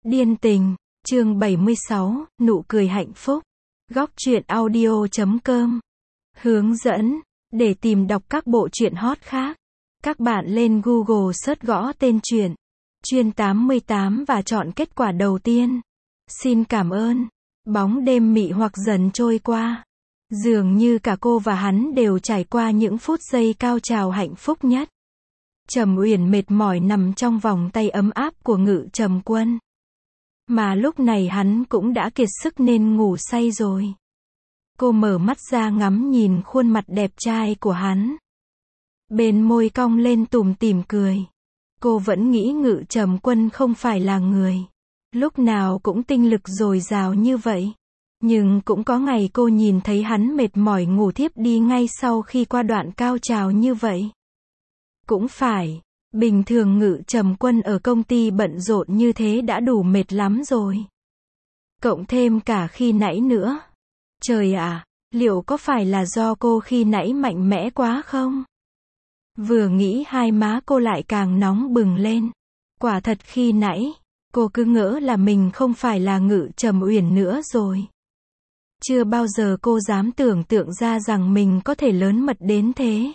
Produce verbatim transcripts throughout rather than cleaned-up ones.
Điên tình, chương bảy mươi sáu, nụ cười hạnh phúc. Góc truyện audio chấm com. Hướng dẫn, để tìm đọc các bộ truyện hot khác. Các bạn lên Google search gõ tên truyện, Chuyên tám mươi tám và chọn kết quả đầu tiên. Xin cảm ơn. Bóng đêm mị hoặc dần trôi qua. Dường như cả cô và hắn đều trải qua những phút giây cao trào hạnh phúc nhất. Trầm Uyển mệt mỏi nằm trong vòng tay ấm áp của Ngự Trầm Quân. Mà lúc này hắn cũng đã kiệt sức nên ngủ say rồi. Cô mở mắt ra ngắm nhìn khuôn mặt đẹp trai của hắn. Bên môi cong lên tủm tỉm cười. Cô vẫn nghĩ Ngự Trầm Quân không phải là người lúc nào cũng tinh lực dồi dào như vậy. Nhưng cũng có ngày cô nhìn thấy hắn mệt mỏi ngủ thiếp đi ngay sau khi qua đoạn cao trào như vậy. Cũng phải, bình thường Ngự Trầm Quân ở công ty bận rộn như thế đã đủ mệt lắm rồi. Cộng thêm cả khi nãy nữa. Trời ạ, liệu có phải là do cô khi nãy mạnh mẽ quá không? Vừa nghĩ hai má cô lại càng nóng bừng lên. Quả thật khi nãy, cô cứ ngỡ là mình không phải là Ngự Trầm Uyển nữa rồi. Chưa bao giờ cô dám tưởng tượng ra rằng mình có thể lớn mật đến thế.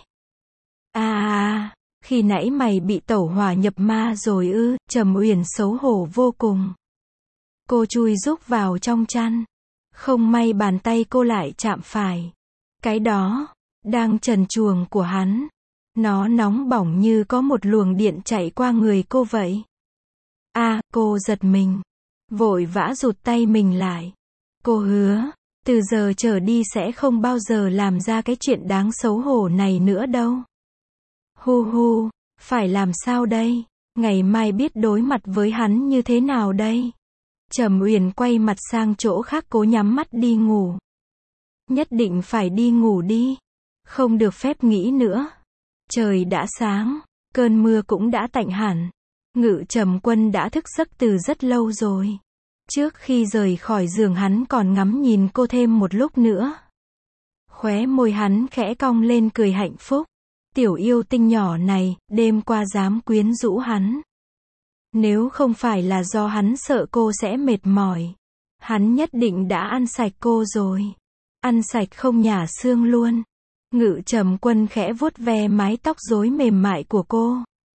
À à, khi nãy mày bị tẩu hỏa nhập ma rồi ư? Trầm Uyển xấu hổ vô cùng. Cô chui rúc vào trong chăn. Không may bàn tay cô lại chạm phải cái đó đang trần truồng của hắn. Nó nóng bỏng như có một luồng điện chạy qua người cô vậy. À, cô giật mình, vội vã rụt tay mình lại. Cô hứa, từ giờ trở đi sẽ không bao giờ làm ra cái chuyện đáng xấu hổ này nữa đâu. Hu hu, phải làm sao đây? Ngày mai biết đối mặt với hắn như thế nào đây? Trầm Uyển quay mặt sang chỗ khác cố nhắm mắt đi ngủ. Nhất định phải đi ngủ đi. Không được phép nghĩ nữa. Trời đã sáng, cơn mưa cũng đã tạnh hẳn. Ngự Trầm Quân đã thức giấc từ rất lâu rồi. Trước khi rời khỏi giường hắn còn ngắm nhìn cô thêm một lúc nữa. Khóe môi hắn khẽ cong lên cười hạnh phúc. Tiểu yêu tinh nhỏ này, đêm qua dám quyến rũ hắn. Nếu không phải là do hắn sợ cô sẽ mệt mỏi, hắn nhất định đã ăn sạch cô rồi. Ăn sạch không nhả xương luôn. Ngự Trầm Quân khẽ vuốt ve mái tóc rối mềm mại của cô.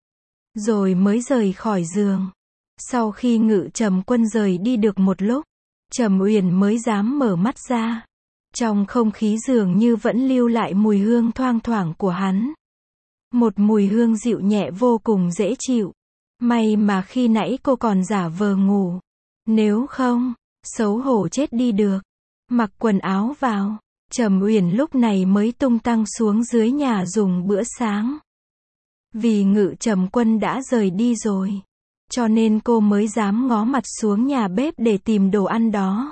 Rồi mới rời khỏi giường. Sau khi Ngự Trầm Quân rời đi được một lúc, Trầm Uyển mới dám mở mắt ra. Trong không khí dường như vẫn lưu lại mùi hương thoang thoảng của hắn. Một mùi hương dịu nhẹ vô cùng dễ chịu. May mà khi nãy cô còn giả vờ ngủ. Nếu không, xấu hổ chết đi được. Mặc quần áo vào, Trầm Uyển lúc này mới tung tăng xuống dưới nhà dùng bữa sáng. Vì Ngự Trầm Quân đã rời đi rồi, cho nên cô mới dám ngó mặt xuống nhà bếp để tìm đồ ăn đó.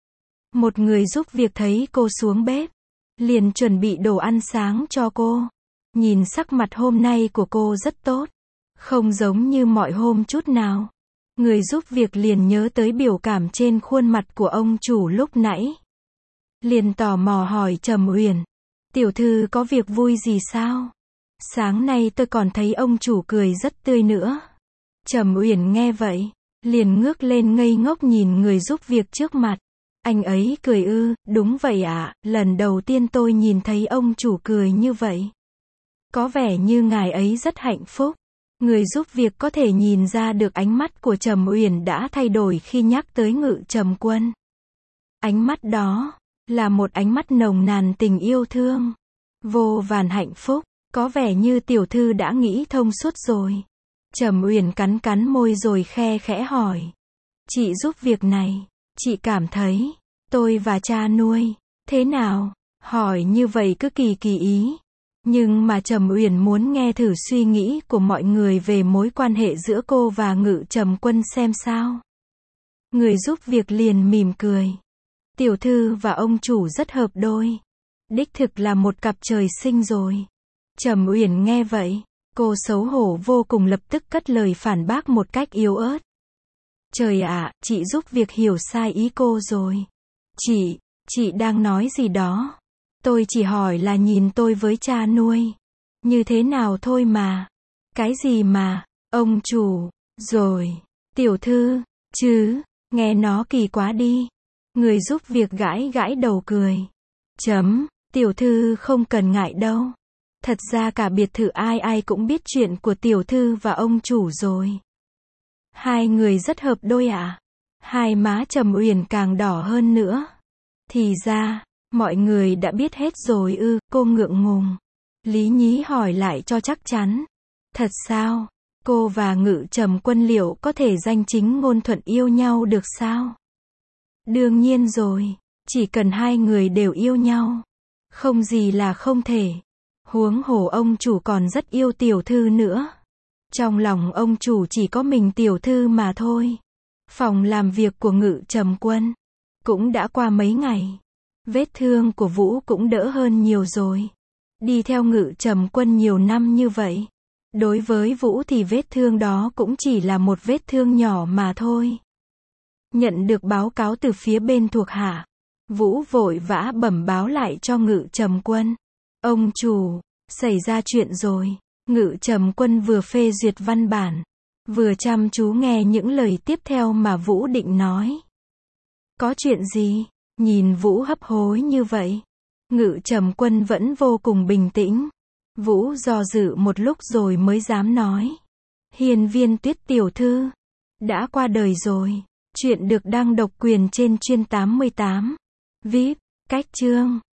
Một người giúp việc thấy cô xuống bếp, liền chuẩn bị đồ ăn sáng cho cô. Nhìn sắc mặt hôm nay của cô rất tốt, không giống như mọi hôm chút nào. Người giúp việc liền nhớ tới biểu cảm trên khuôn mặt của ông chủ lúc nãy. Liền tò mò hỏi Trầm Uyển, tiểu thư có việc vui gì sao? Sáng nay tôi còn thấy ông chủ cười rất tươi nữa. Trầm Uyển nghe vậy, liền ngước lên ngây ngốc nhìn người giúp việc trước mặt. Anh ấy cười ư? Đúng vậy ạ, lần đầu tiên tôi nhìn thấy ông chủ cười như vậy. Có vẻ như ngài ấy rất hạnh phúc. Người giúp việc có thể nhìn ra được ánh mắt của Trầm Uyển đã thay đổi khi nhắc tới Ngự Trầm Quân. Ánh mắt đó là một ánh mắt nồng nàn tình yêu thương, vô vàn hạnh phúc. Có vẻ như tiểu thư đã nghĩ thông suốt rồi. Trầm Uyển cắn cắn môi rồi khe khẽ hỏi. Chị giúp việc này, chị cảm thấy tôi và cha nuôi thế nào? Hỏi như vậy cứ kỳ kỳ ý. Nhưng mà Trầm Uyển muốn nghe thử suy nghĩ của mọi người về mối quan hệ giữa cô và Ngự Trầm Quân xem sao. Người giúp việc liền mỉm cười. Tiểu thư và ông chủ rất hợp đôi. Đích thực là một cặp trời sinh rồi. Trầm Uyển nghe vậy, cô xấu hổ vô cùng lập tức cất lời phản bác một cách yếu ớt. Trời ạ, chị giúp việc hiểu sai ý cô rồi. Chị, chị đang nói gì đó? Tôi chỉ hỏi là nhìn tôi với cha nuôi như thế nào thôi mà. Cái gì mà, ông chủ, rồi, tiểu thư, Chứ, nghe nó kỳ quá đi. Người giúp việc gãi gãi đầu cười. Chấm, tiểu thư không cần ngại đâu. Thật ra cả biệt thự ai ai cũng biết chuyện của tiểu thư và ông chủ rồi. Hai người rất hợp đôi ạ. À? Hai má Trầm Uyển càng đỏ hơn nữa. Thì ra, mọi người đã biết hết rồi ư, cô ngượng ngùng. Lý Nhí hỏi lại cho chắc chắn. Thật sao? Cô và Ngự Trầm Quân liệu có thể danh chính ngôn thuận yêu nhau được sao? Đương nhiên rồi, chỉ cần hai người đều yêu nhau. Không gì là không thể. Huống hồ ông chủ còn rất yêu tiểu thư nữa. Trong lòng ông chủ chỉ có mình tiểu thư mà thôi. Phòng làm việc của Ngự Trầm Quân cũng đã qua mấy ngày. Vết thương của Vũ cũng đỡ hơn nhiều rồi. Đi theo Ngự Trầm Quân nhiều năm như vậy. Đối với Vũ thì vết thương đó cũng chỉ là một vết thương nhỏ mà thôi. Nhận được báo cáo từ phía bên thuộc hạ, Vũ vội vã bẩm báo lại cho Ngự Trầm Quân. Ông chủ, xảy ra chuyện rồi. Ngự Trầm Quân vừa phê duyệt văn bản, vừa chăm chú nghe những lời tiếp theo mà Vũ định nói. Có chuyện gì? Nhìn Vũ hấp hối như vậy, Ngự Trầm Quân vẫn vô cùng bình tĩnh. Vũ do dự một lúc rồi mới dám nói. Hiên Viên Tuyết tiểu thư đã qua đời rồi. Chuyện được đăng độc quyền trên chuyên tám mươi tám. vê i pê, cách chương.